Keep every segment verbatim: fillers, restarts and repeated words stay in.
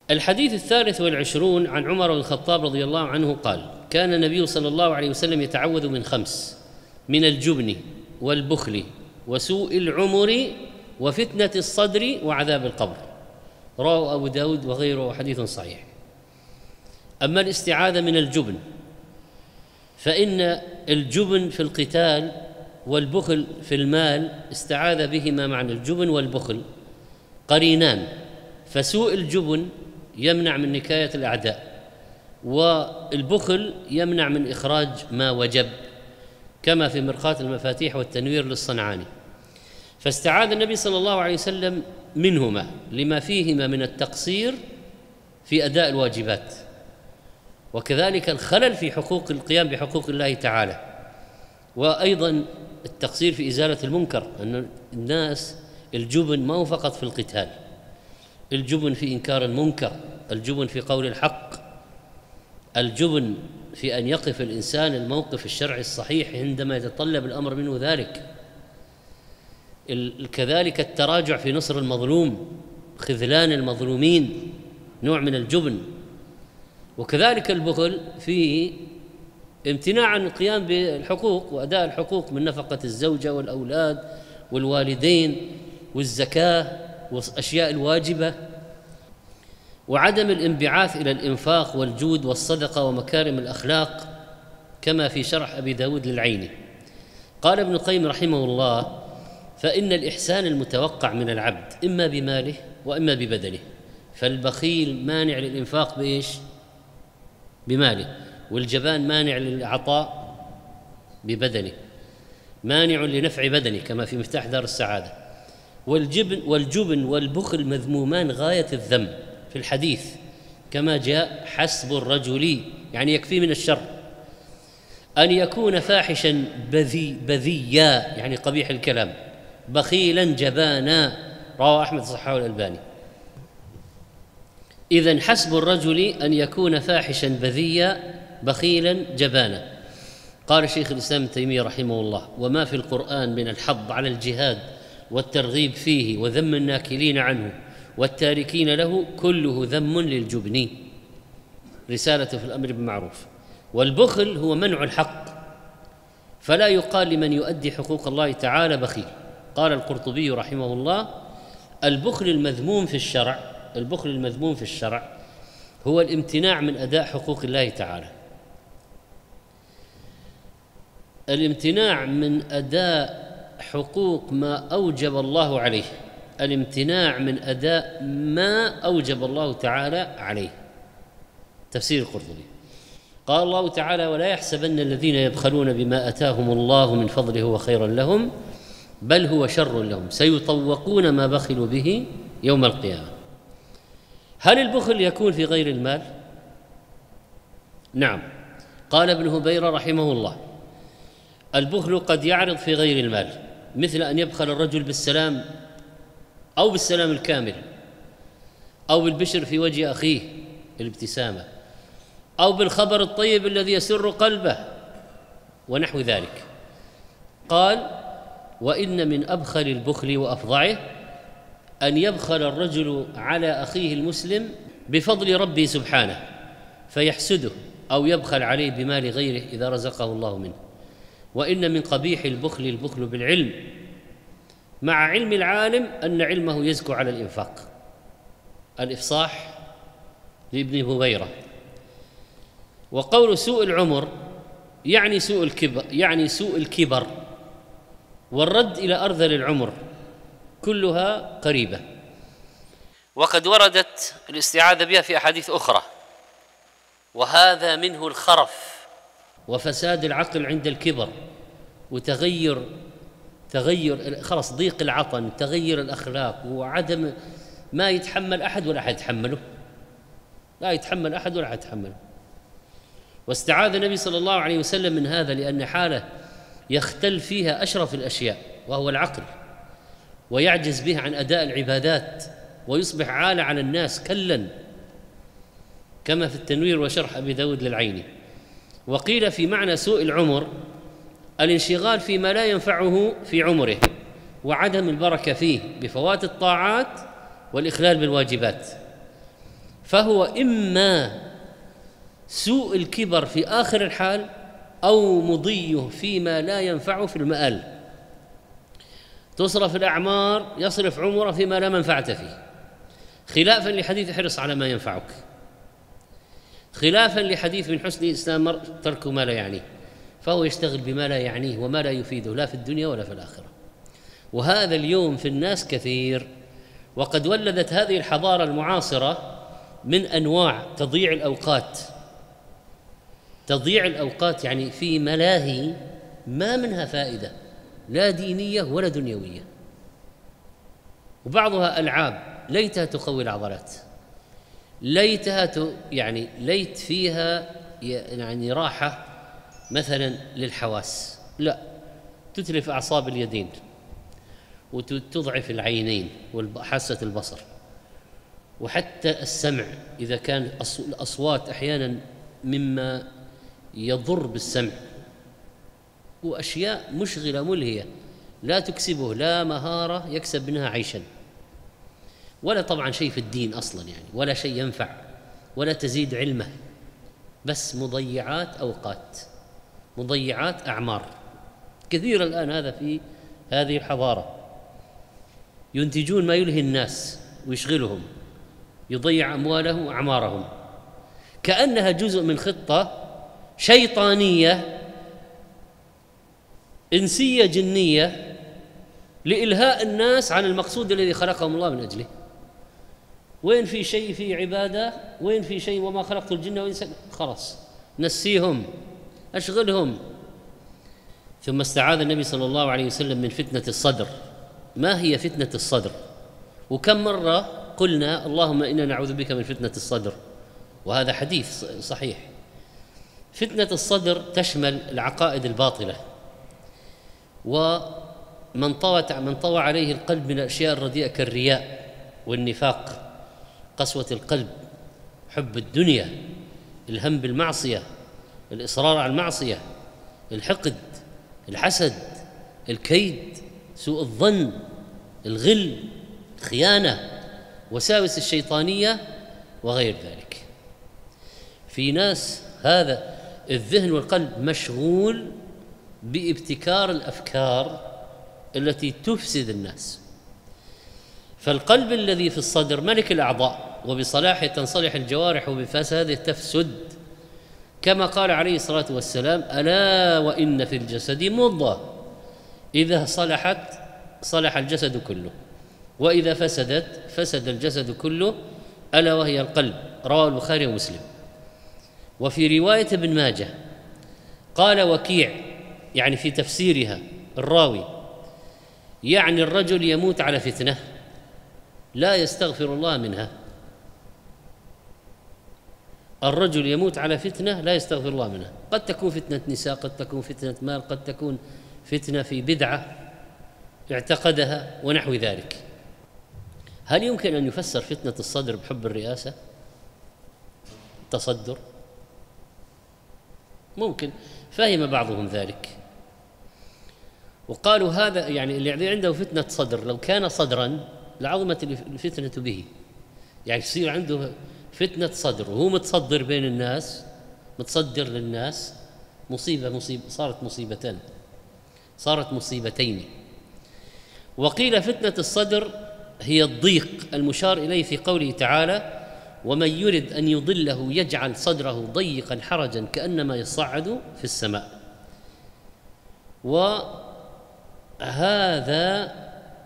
الحديث الثالث والعشرون عن عمر بن الخطاب رضي الله عنه قال: كان النبي صلى الله عليه وسلم يتعوذ من خمس: من الجبن والبخل وسوء العمر وفتنة الصدر وعذاب القبر. رواه أبو داود وغيره، حديث صحيح. أما الاستعاذة من الجبن فإن الجبن في القتال والبخل في المال استعاذ بهما معنى الجبن والبخل قرينان، فسوء الجبن يمنع من نكاية الأعداء، والبخل يمنع من إخراج ما وجب، كما في مرقاة المفاتيح والتنوير للصنعاني. فاستعاذ النبي صلى الله عليه وسلم منهما لما فيهما من التقصير في أداء الواجبات، وكذلك الخلل في حقوق القيام بحقوق الله تعالى، وأيضا التقصير في إزالة المنكر. أن الناس الجبن ما هو فقط في القتال، الجبن في إنكار المنكر، الجبن في قول الحق، الجبن في أن يقف الإنسان الموقف الشرعي الصحيح عندما يتطلب الأمر منه ذلك، كذلك التراجع في نصر المظلوم، خذلان المظلومين نوع من الجبن، وكذلك البخل في امتناع عن القيام بالحقوق وأداء الحقوق من نفقة الزوجة والأولاد والوالدين والزكاة والأشياء الواجبة، وعدم الانبعاث إلى الإنفاق والجود والصدقة ومكارم الأخلاق، كما في شرح أبي داود للعيني. قال ابن القيم رحمه الله: فإن الإحسان المتوقع من العبد إما بماله وإما ببدنه، فالبخيل مانع للإنفاق بإيش؟ بماله، والجبان مانع للعطاء ببدنه، مانع لنفع بدنه، كما في مفتاح دار السعادة. والجبن والجبن والبخل مذمومان غاية الذم في الحديث، كما جاء: حسب الرجل، يعني يكفي من الشر، أن يكون فاحشا بذي بذيا، يعني قبيح الكلام، بخيلا جبانا. رواه أحمد صححه الألباني. إذن حسب الرجل أن يكون فاحشا بذيا بخيلا جبانا. قال شيخ الإسلام ابن تيمية رحمه الله: وما في القرآن من الحض على الجهاد والترغيب فيه وذم الناكلين عنه والتاركين له كله ذم للجبن. رسالة في الأمر بالمعروف. والبخل هو منع الحق، فلا يقال لمن يؤدي حقوق الله تعالى بخيل. قال القرطبي رحمه الله: البخل المذموم في الشرع البخل المذموم في الشرع هو الامتناع من أداء حقوق الله تعالى، الامتناع من أداء حقوق ما أوجب الله عليه، الامتناع من أداء ما أوجب الله تعالى عليه. تفسير القرطبي. قال الله تعالى: ولا يحسبن الذين يبخلون بما أتاهم الله من فضله هو خيرا لهم بل هو شر لهم سيطوقون ما بخلوا به يوم القيامة. هل البخل يكون في غير المال؟ نعم. قال ابن هبيرة رحمه الله: البخل قد يعرض في غير المال، مثل أن يبخل الرجل بالسلام أو بالسلام الكامل، أو بالبشر في وجه أخيه الابتسامة، أو بالخبر الطيب الذي يسر قلبه ونحو ذلك. قال: وإن من أبخل البخل وأفظعه أن يبخل الرجل على أخيه المسلم بفضل ربه سبحانه فيحسده، أو يبخل عليه بمال غيره إذا رزقه الله منه. وإن من قبيح البخل البخل بالعلم، مع علم العالم أن علمه يزكو على الإنفاق. الإفصاح لابن هبيرة. وقول سوء العمر يعني سوء الكبر يعني سوء الكبر والرد إلى أرذل العمر، كلها قريبة، وقد وردت الاستعاذة بها في أحاديث أخرى. وهذا منه الخرف وفساد العقل عند الكبر، وتغير تغير خلاص ضيق العطن، تغير الأخلاق، وعدم ما يتحمل أحد ولا أحد يتحمله، لا يتحمل أحد ولا أحد يتحمله. واستعاذ النبي صلى الله عليه وسلم من هذا لأن حاله يختل فيها أشرف الأشياء وهو العقل، ويعجز به عن أداء العبادات، ويصبح عالة على الناس كلا، كما في التنوير وشرح أبي داود للعيني. وقيل في معنى سوء العمر الانشغال فيما لا ينفعه في عمره، وعدم البركة فيه بفوات الطاعات والإخلال بالواجبات. فهو إما سوء الكبر في آخر الحال أو مضيه فيما لا ينفعه في المآل. تصرف الأعمار يصرف عمره فيما لا منفعة فيه، خلافا لحديث احرص على ما ينفعك، خلافا لحديث من حسن إسلام ترك ما لا يعنيه، فهو يشتغل بما لا يعنيه وما لا يفيده لا في الدنيا ولا في الآخرة. وهذا اليوم في الناس كثير، وقد ولدت هذه الحضارة المعاصرة من أنواع تضييع الأوقات. تضييع الأوقات يعني في ملاهي ما منها فائدة لا دينية ولا دنيوية، وبعضها ألعاب ليتها تقوي العضلات، ليتها يعني ليت فيها يعني راحة مثلا للحواس، لا، تتلف أعصاب اليدين وتضعف العينين وحاسة البصر، وحتى السمع إذا كان الأصوات أحيانا مما يضر بالسمع، وأشياء مشغلة ملهية لا تكسبه لا مهارة يكسب منها عيشا، ولا طبعا شيء في الدين أصلا يعني، ولا شيء ينفع ولا تزيد علمه، بس مضيعات أوقات، مضيعات أعمار. كثير الآن هذا في هذه الحضارة، ينتجون ما يلهي الناس ويشغلهم، يضيع أموالهم وأعمارهم، كأنها جزء من خطة شيطانية إنسية جنية لإلهاء الناس عن المقصود الذي خلقهم الله من أجله. وين في شيء في عبادة، وين في شيء وما خلقت الجن والإنس، خلاص نسيهم أشغلهم. ثم استعاذ النبي صلى الله عليه وسلم من فتنة الصدر. ما هي فتنة الصدر؟ وكم مرة قلنا اللهم إنا نعوذ بك من فتنة الصدر، وهذا حديث صحيح. فتنة الصدر تشمل العقائد الباطلة، ومن طوى من طوى عليه القلب من الأشياء الرديئة كالرياء والنفاق، قسوة القلب، حب الدنيا، الهم بالمعصية، الإصرار على المعصية، الحقد، الحسد، الكيد، سوء الظن، الغل، الخيانة، وساوس الشيطانية وغير ذلك. في ناس هذا الذهن والقلب مشغول بابتكار الأفكار التي تفسد الناس. فالقلب الذي في الصدر ملك الأعضاء، وبصلاحه تنصلح الجوارح وبفساده تفسد، كما قال عليه الصلاة والسلام: ألا وإن في الجسد مضغة إذا صلحت صلح الجسد كله، وإذا فسدت فسد الجسد كله، ألا وهي القلب. رواه البخاري ومسلم. وفي رواية ابن ماجه قال وكيع يعني في تفسيرها الراوي، يعني الرجل يموت على فتنة لا يستغفر الله منها. الرجل يموت على فتنة لا يستغفر الله منها، قد تكون فتنة نساء، قد تكون فتنة مال، قد تكون فتنة في بدعة اعتقدها ونحو ذلك. هل يمكن أن يفسر فتنة الصدر بحب الرئاسة؟ تصدر؟ ممكن، فهم بعضهم ذلك وقالوا هذا يعني اللي عنده فتنة صدر لو كان صدرا لعظمت الفتنة به، يعني يصير عنده فتنة صدر وهو متصدر بين الناس، متصدر للناس، مصيبة مصيبة صارت مصيبتين، صارت مصيبتين. وقيل فتنة الصدر هي الضيق المشار إليه في قوله تعالى: ومن يرد أن يضله يجعل صدره ضيقا حرجا كأنما يصعد في السماء. وهذا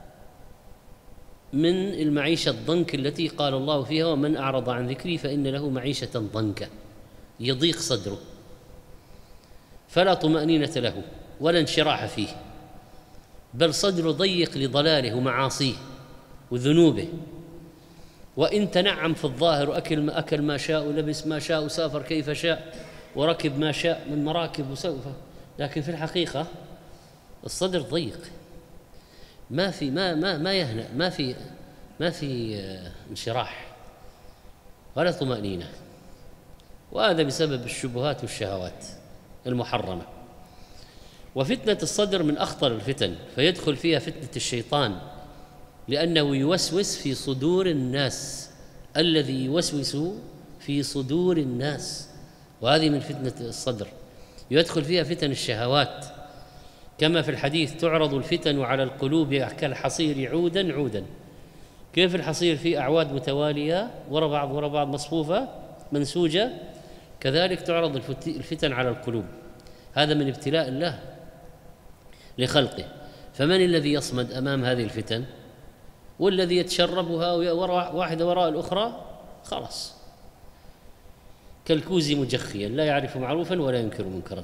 من المعيشة الضنك التي قال الله فيها: ومن أعرض عن ذكري فإن له معيشة ضنكا، يضيق صدره فلا طمأنينة له ولا انشراح فيه، بل صدره ضيق لضلاله ومعاصيه وذنوبه. وإن تنعم في الظاهر وأكل ما أكل ما شاء ولبس ما شاء وسافر كيف شاء وركب ما شاء من مراكب وسوف، لكن في الحقيقة الصدر ضيق، ما في ما ما ما يهنأ، ما في ما في انشراح ولا طمأنينة، وهذا بسبب الشبهات والشهوات المحرمة. وفتنة الصدر من أخطر الفتن، فيدخل فيها فتنة الشيطان، لأنه يوسوس في صدور الناس الذي يوسوس في صدور الناس، وهذه من فتنة الصدر، يدخل فيها فتن الشهوات، كما في الحديث تعرض الفتن على القلوب كالحصير عودا عودا. كيف الحصير فيه أعواد متوالية وراء بعض وراء بعض مصفوفة منسوجة، كذلك تعرض الفتن على القلوب. هذا من ابتلاء الله لخلقه. فمن الذي يصمد أمام هذه الفتن؟ والذي يتشربها وراء واحدة وراء الأخرى خلاص كالكوز مجخيا، لا يعرف معروفا ولا ينكر منكرا.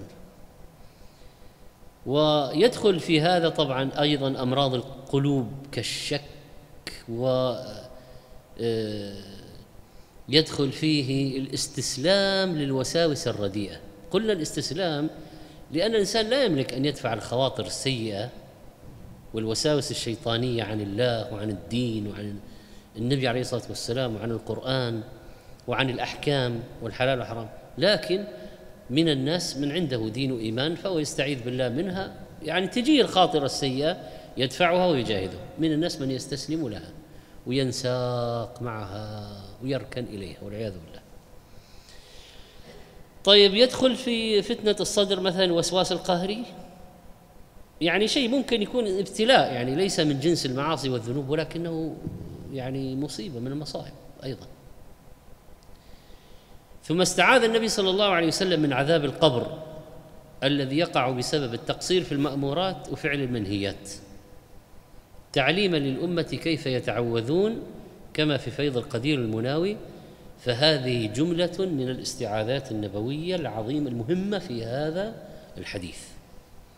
ويدخل في هذا طبعا أيضا أمراض القلوب كالشك، ويدخل فيه الاستسلام للوساوس الرديئة. قلنا الاستسلام لأن الإنسان لا يملك أن يدفع الخواطر السيئة والوساوس الشيطانية عن الله وعن الدين وعن النبي عليه الصلاة والسلام وعن القرآن وعن الأحكام والحلال والحرام، لكن من الناس من عنده دين وإيمان فهو يستعيذ بالله منها، يعني تجيه الخاطرة السيئة يدفعها ويجاهده. من الناس من يستسلم لها وينساق معها ويركن إليها والعياذ بالله. طيب، يدخل في فتنة الصدر مثلا الوسواس القهري، يعني شيء ممكن يكون ابتلاء، يعني ليس من جنس المعاصي والذنوب، ولكنه يعني مصيبة من المصائب أيضا. ثم استعاذ النبي صلى الله عليه وسلم من عذاب القبر الذي يقع بسبب التقصير في المأمورات وفعل المنهيات، تعليما للأمة كيف يتعوذون، كما في فيض القدير المناوي. فهذه جملة من الاستعاذات النبوية العظيمة المهمة في هذا الحديث.